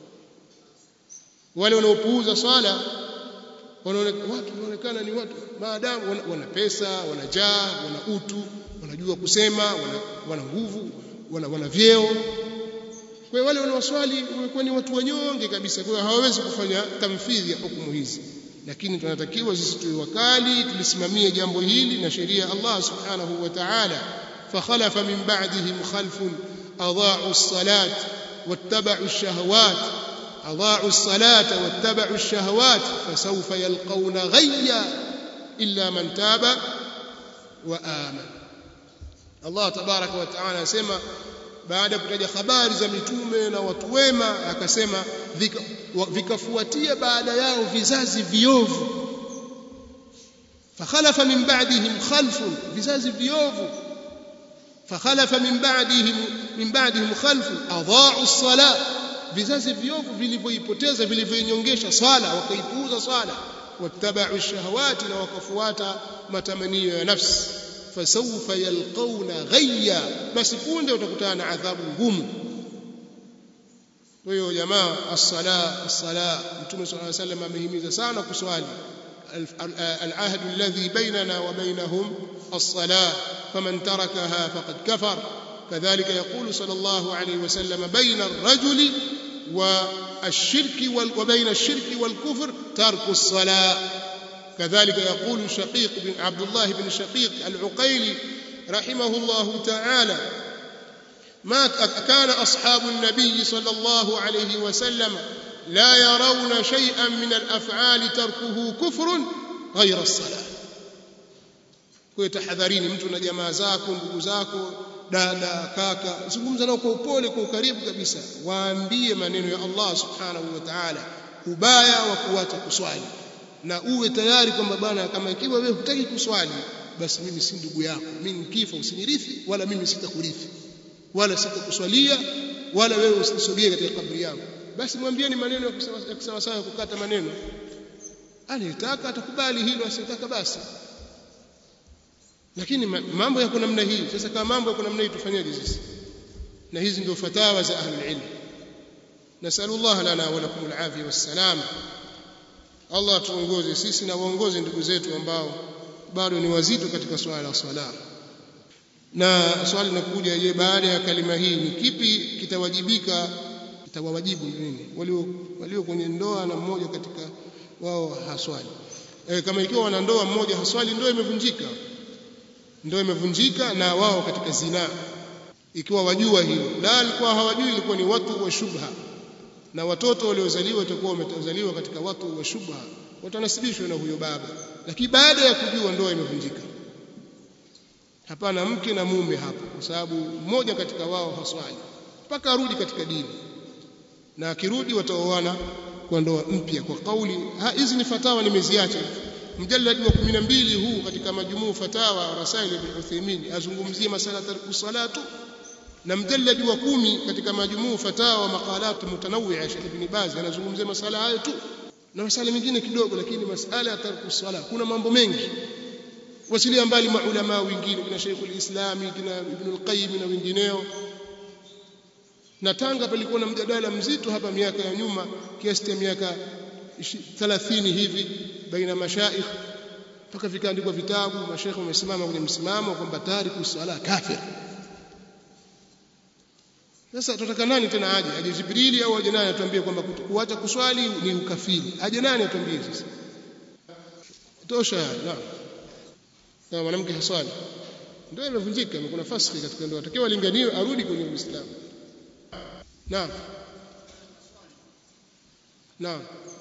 Wale wanaopuuza swala wanaonekana watu wanaonekana ni watu maadamu wana, wana pesa, wanajaa, wana utu, wanajua kusema, wana, wana nguvu, wana, wana vyeo. Kwa hiyo wale wanaoswali wamekuwa ni watu wanyonge kabisa, kwa hiyo hawawezi kufanya tamfidhi ya hukumu hizi. Lakini tunatakiwa sisi tuwe wakali, tulisimamie jambo hili na sheria Allah subhanahu wa ta'ala. fakhalafa min ba'dihim khalfun adha'u as-salat wattaba'u ash-shahawat أضاعوا الصلاة واتبعوا الشهوات فسوف يلقون غيا إلا من تاب وآمن. الله تبارك وتعالى سما baada kutaja habari za mitume na watu wema, akasema vikafuatia baada yao vizazi viovu. fakhalafa min ba'dihim khalfun, vizazi viovu. fakhalafa min ba'dihim min ba'dihim khalfun adha'u as-salat, vizazi viovu vilivyoipoteza, vilivyoinyongesha swala, wakaipuuza swala. wattaba'u shahawati, na wakafuata matamanio ya nafsi. fasawfa yalqawna ghayya, basi punde utakutana na adhabu ngumu. Kwa hiyo jamaa, as-sala as-sala, Mtume sallallahu alayhi wasallam amehimiza sana kuswali. al-ahd alladhi bainana wa bainahum as-sala faman tarakaha faqad kafar. كذلك يقول صلى الله عليه وسلم بين الرجل والشرك وبين الشرك والكفر ترك الصلاة. كذلك يقول شقيق بن عبد الله بن شقيق العقيلي رحمه الله تعالى ما كان أصحاب النبي صلى الله عليه وسلم لا يرون شيئا من الأفعال تركه كفر غير الصلاة. kuyatahadharini mtu na jamaa zako, ndugu zako, dada, kaka, zungumza nao kwa upole, kwa ukaribu kabisa, waambie maneno ya Allah subhanahu wa ta'ala, ubaya wa kuacha kuswali, na uwe tayari kwamba bwana, kama ikiwa wewe hutaki kuswali, basi mimi si ndugu yako, mimi nikifa usinirithi, wala mimi sitakurithi, wala sitakuswalia, wala wewe usinisogee katika kaburi yangu. Basi mwambieni maneno ya kusawa sawa, kukata maneno. Anataka atakubali hilo, asitaka basi. Lakini mambo yako namna hii. Sasa kama mambo yako namna hii, tufanyaje sisi? Na hizi ndio fatawa za ahli ilm. Nasallallahu lana wa lakum al-afiyah was-salam. Allah tuongoze sisi na waongoze ndugu zetu ambao bado ni wazito katika swala la sala. Na swali linakuja, je, baada ya kalima hii ni kipi kitawajibika, kitawawajibu nini walio walio kwenye ndoa na mmoja katika wao haswali? E, kama ikiwa wana ndoa mmoja haswali, ndoa imevunjika. Ndoa imevunjika na wao katika zina, ikiwa wajua hilo. La, alikuwa hawajui, ilikuwa ni watu wa shubha, na watoto waliozaliwa watakuwa wametazaliwa katika watu wa shubha, watanasibishwa na huyo baba. Lakini baada ya kujua, ndoa imevunjika. Hapana mke na mume hapo, kwa sababu mmoja katika wao haswali mpaka arudi katika dini, na akirudi wataoana kwa ndoa mpya. Kwa kauli hizi ni fatawa nimeziacha. Mjallad wa kumi na mbili huu katika majumuu fatawa Rasail ibn Uthaymeen azungumzie masala tarku salatu, na mjallad wa kumi katika majumuu fatawa maqalat mutanawwi'a Sheikh Ibn Baz anazungumzia masala hayo tu na masala mengine kidogo. Lakini masala ya tarku sala kuna mambo mengi, wasilia mbali maulama wengine kina Sheikh al-Islam, kina Ibn al-Qayyim na wengineo. Na Tanga palikuwa na mjadala mzito hapa miaka ya nyuma, kiasi cha miaka thelathini hivi, baina mashaikh, mpaka vikaandikwa vitabu, mashaikh wamesimama kwenye msimamo kwamba tariku sala kafir. Sasa tutataka nani tena aje? Aje Jibrili au aje nani atuambie kwamba kuacha kuswali ni ukafiri? Aje nani atuambie sasa? Tosha. Naam, kama mwanamke haswali, ndio imevunjika, kuna fasiki katika ndoa, atakiwa linganiwe arudi kwenye Uislamu. Naam, naam.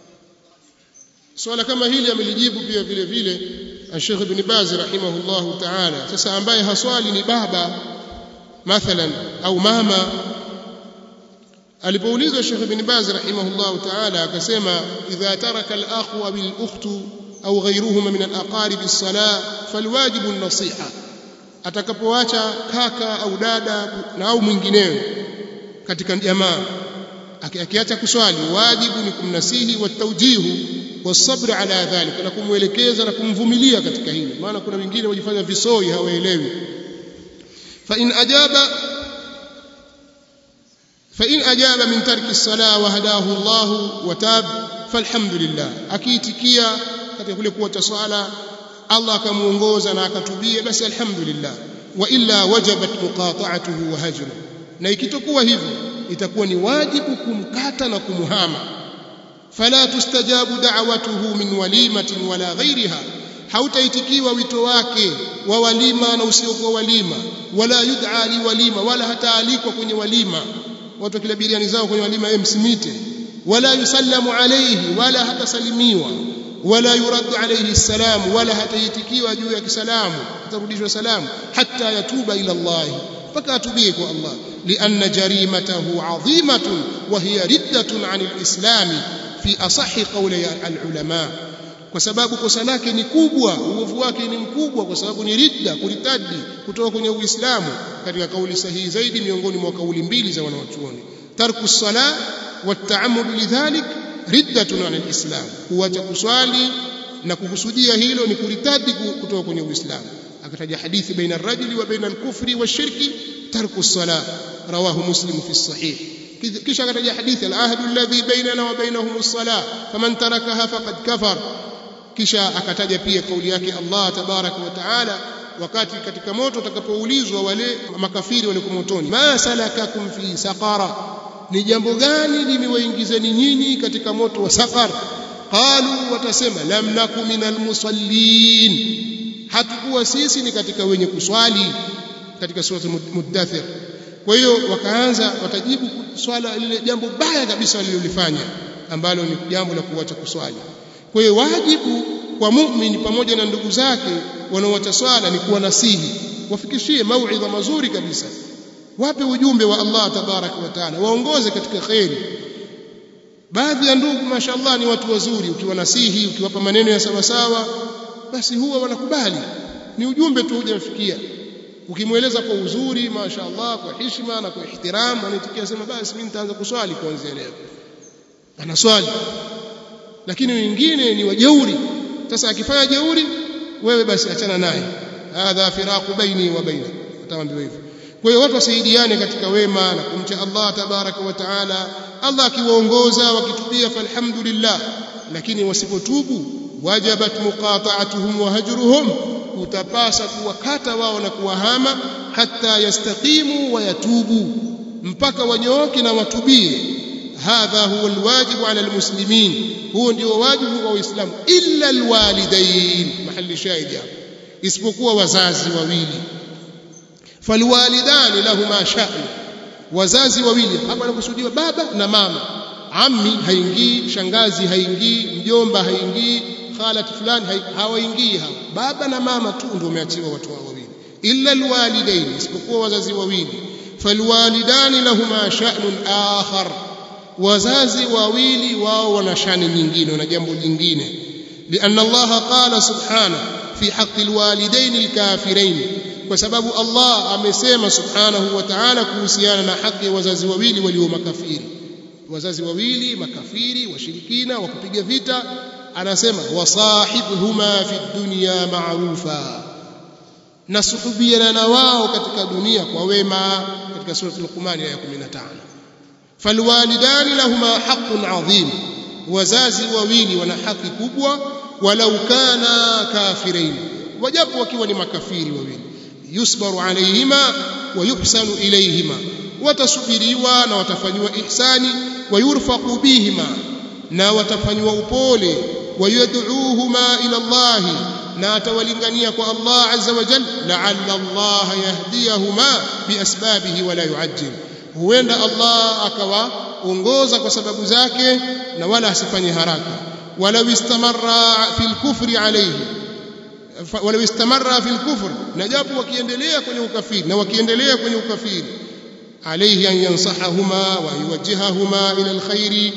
Swala kama hili amelijibu pia vile vile Sheikh Ibn Baz rahimahullahu ta'ala. Sasa ambaye haswali ni baba mathalan au mama, alipoulizwa Sheikh Ibn Baz rahimahullahu ta'ala akasema, idha taraka al-akhu aw al-ukhtu au ghayruhuma min al-aqarib as-salah falwajibu an-nasiha, atakapoacha kaka au dada na au mwingineo katika jamaa akiacha kuswali, wajibu ni kumnasihi wa tawjihu wasabr ala dhalika, na kumwelekeza na kumvumilia katika hili. Maana kuna wengine wajifanya visoi, hawaelewi. fa in ajaba fa in ajaba min tarki as-salah wa hadahu Allah wa tab falhamdulillah, akiitikia katika kule kuacha swala Allah akamuongoza na akatubia, basi alhamdulillah. Wa illa wajabat muqata'atuhu wa hajruhu, na ikitokuwa hivyo itakuwa ni wajibu kumkata na kumuhama. Fala tustajabu da'watuhu min walimatin wala ghayriha, hautaitikiwa wito wake wa walima na usiokuwa walima, wala yud'a li walima, wala hataalikwa kwenye walima, watu kila biriani zao kwenye walima msimite, wala yusallamu alayhi, wala hatasalimiwa, wala yuraddu alayhi salam, wala hataitikiwa juu ya kisalamu, hatarudishwa salamu, hatta yatuba ila Allah, mpaka atubie kwa Allah. lianna jarimatahu 'azimatun wa hiya riddatun 'anil islami fi asahi qawli al-ulama, kwa sababu kosa lake ni kubwa, uovu wake ni mkubwa, kwa sababu ni ridda, kuritadi kutoka kwenye Uislamu, katika kauli sahihi zaidi miongoni mwa kauli mbili za wanawachuoni. Tarku as-salah wa at-ta'ammud lidhalik riddatun 'anil islam, kuacha kuswali na kukusudia hilo ni kuritadi kutoka kwenye Uislamu. akataja hadithi baina ar-rajuli wa baina al-kufri wash-shirki tarku as-salah rawahu muslim fi as-sahih kisha akataja hadithi al-ahdu alladhi bainana wa bainahum as-salah faman tarakaha faqad kafar kisha akataja pia kauli yake Allah tabaraka wa taala wakati katika moto utakapoulizwa wale makafiri wale motoni ma salakakum fi saqara ni jambo gani limewaingizeni nyinyi katika moto wa saqar qalu watasema lam nakum minal musallin hatakuwa sisi ni katika wenye kuswali katika sura Muddathir kwa hiyo wakaanza watajibu swala lile jambo baya kabisa walilofanya ambalo ni jambo la kuacha kuswali kwa hiyo wajibu kwa muumini pamoja na ndugu zake wanaoacha swala ni kuwa nasihi wafikishie mauidha mazuri kabisa wape ujumbe wa Allah tabaraka wa taala waongoze katika khairi baadhi ya ndugu mashaallah ni watu wazuri ukiwa nasihi ukiwapa maneno ya sawa sawa basi huwa wanakubali ni ujumbe tu hujafikia ukimweleza kwa uzuri mashaallah kwa heshima na kwa ihtiram anatikia sema basi mimi nitaanza kuswali kuanzia leo anaswali lakini wengine ni wajeuri sasa akifanya jeuri wewe basi achana naye hadha firaqu baini wa baina utaambiwa hivyo kwa hiyo watu wasaidiane katika wema na kumcha Allah tabaraka wa taala Allah akiwaongoza wakitubia falhamdulillah lakini wasipotubu wajabat muqata'atuhum wa hajruhum utapasa kuwakata wao na kuwahama hatta yastaqimu wa yatubu mpaka wanyooke na watubie hadha huwa alwajibu ala almuslimin huo ndio wajibu wa Uislamu illa alwalidain mahali shahidi hapo isipokuwa wazazi wawili falwalidani lahuma sha'n wazazi wawili hapa anakusudiwa baba na mama ammi haingii shangazi haingii mjomba haingii khalat fulani hawaingii hao baba na mama tu ndio wameachiwa watu wawili illa alwalidain isipokuwa wazazi wawili falwalidani lahuma sha'nun akhar wazazi wawili wao wana shani nyingine na jambo jingine lianna Allah qala subhanahu fi haqqi alwalidain alkafirain kwa sababu Allah amesema subhanahu wa ta'ala kuhusiana na haki ya wazazi wawili walio makafiri wazazi wawili makafiri washirikina wa kupiga vita anasema wasahibhuma fi dunya ma'rufa nasuhubiana na wao katika dunia kwa wema katika sura al-Luqman aya kumi na tano falwalidani lahuma haqqun adhim wazazi wawili wana haki kubwa walau kana kafirain wajapo wakiwa ni makafiri wawili yusbaru alayhima wa yuhsanu ilayhima watasubiriwa na watafanywa ihsani wa yurfaqu bihima na watafanywa upole wa yad'uuhuma ila Allah na atawalingania kwa Allah azza wa jalla la'alla Allah yahdiyahuma biasbabihi wa la yu'ajjil huenda Allah akawaongoza kwa sababu zake na wala asifanye haraka wala istamarra fil kufri alayhi wala istamarra fil kufr na japo wakiendelea kwenye ukafiri na wakiendelea kwenye ukafiri alayhi an yansahahuma wa yuwajjihahuma ila alkhairi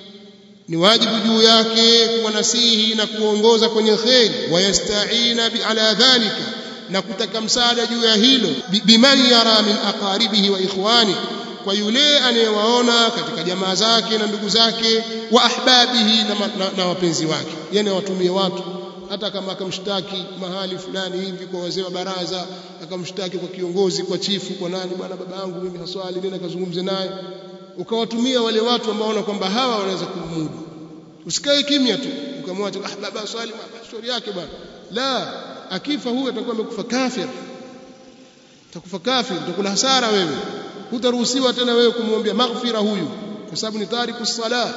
ni wajibu juu yake kuwanasihi na kuongoza kwenye khair wayasta'ina ala dhalika na kutaka msaada juu ya hilo biman yara min aqaribihi wa ikhwani kwa yule anayewaona katika jamaa zake na ndugu zake wa ahbabihi na, na, na wapenzi wake yani watumie watu hata kama akamshtaki mahali fulani hivi kwa wazee wa baraza akamshtaki kwa kiongozi kwa chifu kwa nani bwana baba yangu mimi haswali nenda kazungumze naye ukawatumia wale watu ambao wanaona kwamba hawa wanaweza kumudu usikae kimya tu ukamwacha ah baba swali shauri yake bwana la akifa huyo atakuwa amekufa kafir atakufa kafir utakula hasara wewe hutaruhusiwa tena wewe kumwombea maghfira huyu kwa sababu ni tariku sala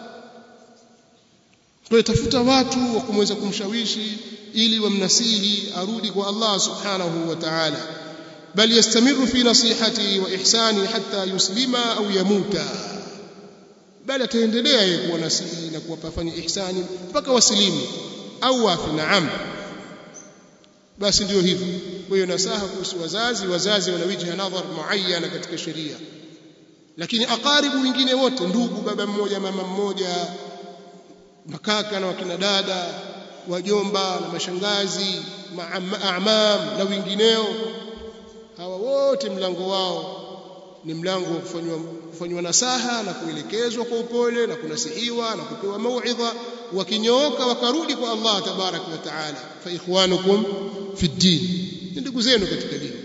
kwa tafuta watu wa kumweza kumshawishi ili wamnasihi arudi kwa Allah subhanahu wa ta'ala bal yastamiru fi nasihati wa ihsani hatta yuslima au yamuta bali ataendelea yeye kuwa nasihi na kuwafanya ihsani mpaka wasilimu au wafi naam basi ndio hivyo kwa hiyo nasaha kuhusu wazazi wazazi wana wijha nadhar muayyana katika sheria lakini aqaribu wengine wote ndugu baba mmoja mama mmoja makaka na wakina dada wajomba na mashangazi maamam na wengineo hawa wote mlango wao ni mlango wa kufanywa kufanywa nasaha na kuelekezwa kwa upole na kunasihiwa na kupewa mauidha wakinyooka wakarudi kwa Allah tabarak wa taala fa ikhwanukum fi ddin ni ndugu zenu katika dini,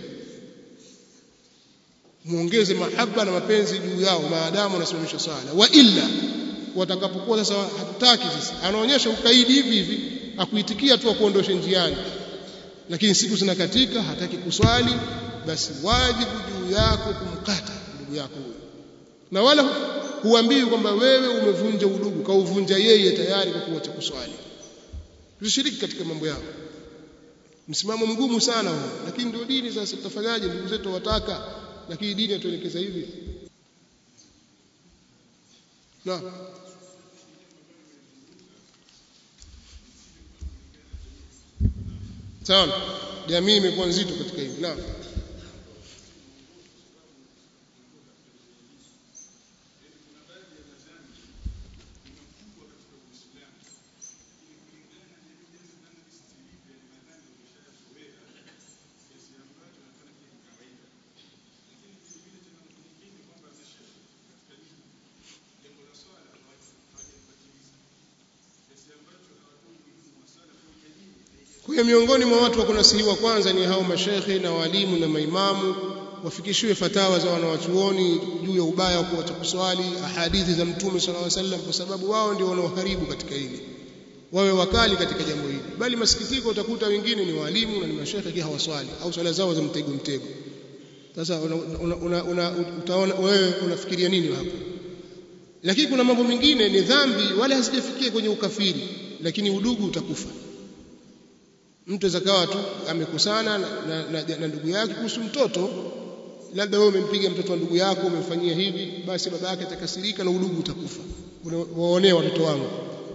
muongeze mahaba na mapenzi juu yao maadamu wanasimamisha swala. Wa illa watakapokuwa sasa hatutaki sisi, anaonyesha ukaidi hivi hivi, akuitikia tu akuondoshe njiani, lakini siku zinakatika hataki kuswali, basi wajibu juu yako kumkata ndugu yako huyo, na wala huambii kwamba wewe umevunja udugu, kauvunja yeye tayari kwa kuacha kuswali. Tusishiriki katika mambo yao. Msimamo mgumu sana huo, lakini ndio dini. Sasa tutafanyaje? Ndugu zetu wataka, lakini dini inatuelekeza hivi. Na sawa, jamii imekuwa nzito katika hili. Na kwa miongoni mwa watu wa kunasihiwa kwanza ni hao mashekhe na walimu na maimamu, wafikishiwe fatawa za wanawachuoni juu ya ubaya wa kuacha kuswali, ahadithi za Mtume sallallahu alaihi wasallam, kwa sababu wao ndio wanaoharibu katika hili. Wawe wakali katika jambo hili. Bali masikitiko, utakuta wengine ni walimu na ni mashekhe kia hawaswali au swala zao za mtego mtego. Sasa una, una, una, utaona wewe unafikiria nini hapo? Lakini kuna mambo mengine ni dhambi wala hazijafikia kwenye ukafiri, lakini udugu utakufa. Mtu zakawa tu amekusana na, na, na, na ndugu yake kuhusu mtoto, labda wewe umempiga mtoto wa ndugu yako, umemfanyia hivi, basi baba yake atakasirika na udugu utakufa. Waonee watoto wangu.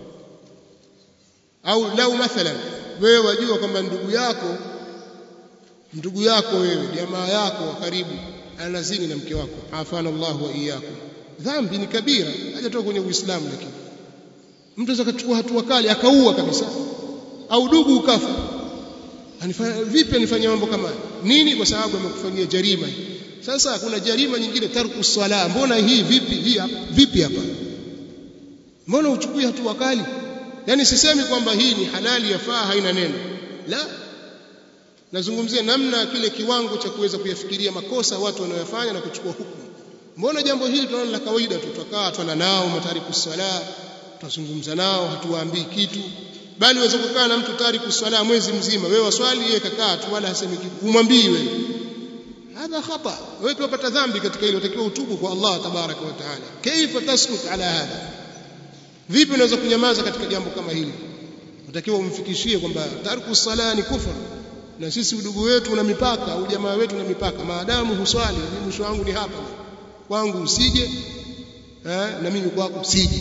Au lau mathalan wewe wajua kwamba ndugu yako ndugu yako wewe jamaa yako wa karibu anazini na mke wako, afana Allah wa iyyakum, dhambi ni kabira, hajatoka kwenye Uislamu. Lakini mtu akachukua hatua kali akaua kabisa, au ndugu ukafa, anifanya vipi? Anifanya mambo kama nini? Kwa sababu amekufanyia jarima hii. Sasa kuna jarima nyingine, tarku swala. Mbona hii vipi? Hii vipi hapa? Mbona uchukui hatua kali? Yani sisemi kwamba hii ni halali yafaa haina neno, la, nazungumzia namna kile kiwango cha kuweza kuyafikiria makosa watu wanayofanya na kuchukua hukumu. Mbona jambo hili tunaona la kawaida tu, tutakaa tuana nao matariku swala, tutazungumza nao, hatuwaambii kitu. Bali waweza kukaa na mtu tariku swala mwezi mzima, wewe waswali yeye kakaa tu wala hasemi kitu, umwambii wewe. Hadha khata, wewe tupata dhambi katika hilo, utakiwa utubu kwa Allah tabaraka wa taala. Kaifa tasmut ala hadha? Vipi unaweza kunyamaza katika jambo kama hili? Utakiwa umfikishie kwamba tariku swala ni kufuru, na sisi udugu wetu una mipaka au jamaa wetu una mipaka. Maadamu huswali, mimi mwisho wangu ni hapa, kwangu usije eh, na mimi kwako usije.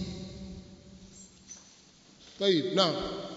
Tayib, naam.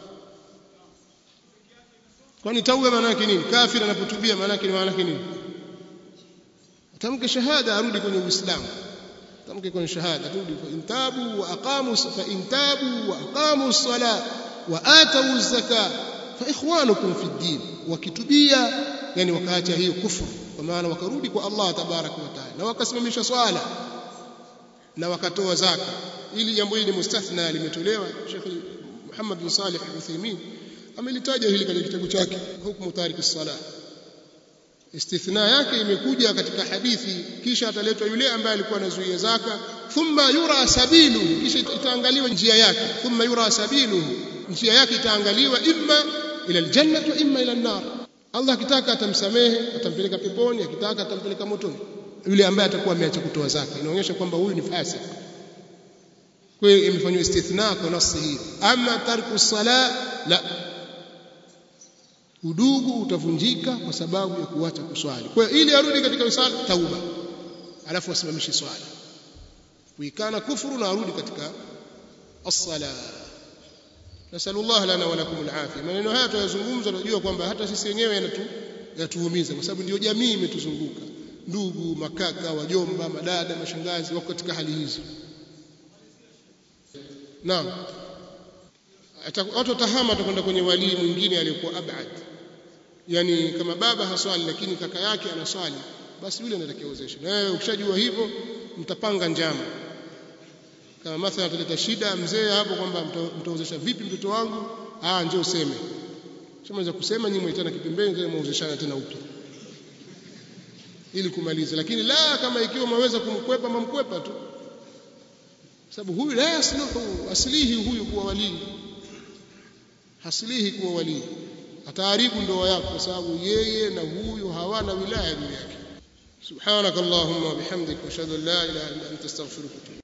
Kwani tauba maana yake nini? Kafiri anapotubia maana yake ni maana yake nini? Atamke shahada arudi kwenye Uislamu. Atamke kwenye shahada arudi kwa intabu wa aqamu fa intabu wa aqamu as-sala wa atu az-zaka fa ikhwanukum fi din. Wakitubia yani wakaacha hiyo kufuru, kwa maana wakarudi kwa Allah tabaraka wa taala na wakasimamisha swala na wakatoa zaka. Ili jambo hili mustathna limetolewa. Sheikh Muhammad bin Salih al-Uthaymeen amelitaja hili katika kitabu chake hukumu tariki as-salah. Istithna yake imekuja katika hadithi, kisha ataletwa yule ambaye alikuwa anazuia zaka, thumma yura sabilu, kisha itaangaliwa njia yake, thumma yura sabilu, njia yake itaangaliwa imma ila aljanna wa imma ila an-nar. Allah akitaka atamsamehe, atampeleka peponi, akitaka atampeleka motoni yule ambaye atakuwa ameacha kutoa zaka. Inaonyesha kwamba huyu ni fasik. Kwa hiyo imefanywa istithna kwa nafsi hii. Ama tarku sala la, udugu utavunjika kwa sababu ya kuacha kuswali. Kwa hiyo ili arudi katika swala, tauba, alafu asimamishe swala, kuikana kufuru na arudi katika as-sala. Nasallallahu lana wa lakum al-afia. Maneno haya tunayozungumza tunajua kwamba hata sisi wenyewe yanatu yatuumiza, kwa sababu ndio jamii imetuzunguka, ndugu, makaka, wajomba, madada, mashangazi wako katika hali hizo. Naam, watu tahama atakwenda kwenye wali mwingine aliyokuwa abad, yani kama baba haswali lakini kaka yake anaswali, basi yule anatakiwa ozeshe. Na wewe ukishajua hivyo, mtapanga njama. Kama mathalan ataleta shida mzee hapo kwamba mtaozesha vipi mtoto wangu, ah njoo useme Shamaweza kusema nyinyi mwaitana kipembeni tena muozeshana tena upya ili kumaliza. Lakini la, kama ikiwa mwaweza kumkwepa mamkwepa tu, sababu huyu la yasluhu aslihi huyu kuwa wali, haslihi kuwa wali, ataharibu ndoa yako kwa sababu yeye na huyu hawana wilaya juu yake. Subhanakallahumma wa bihamdika ashhadu an la ilaha illa anta astaghfiruka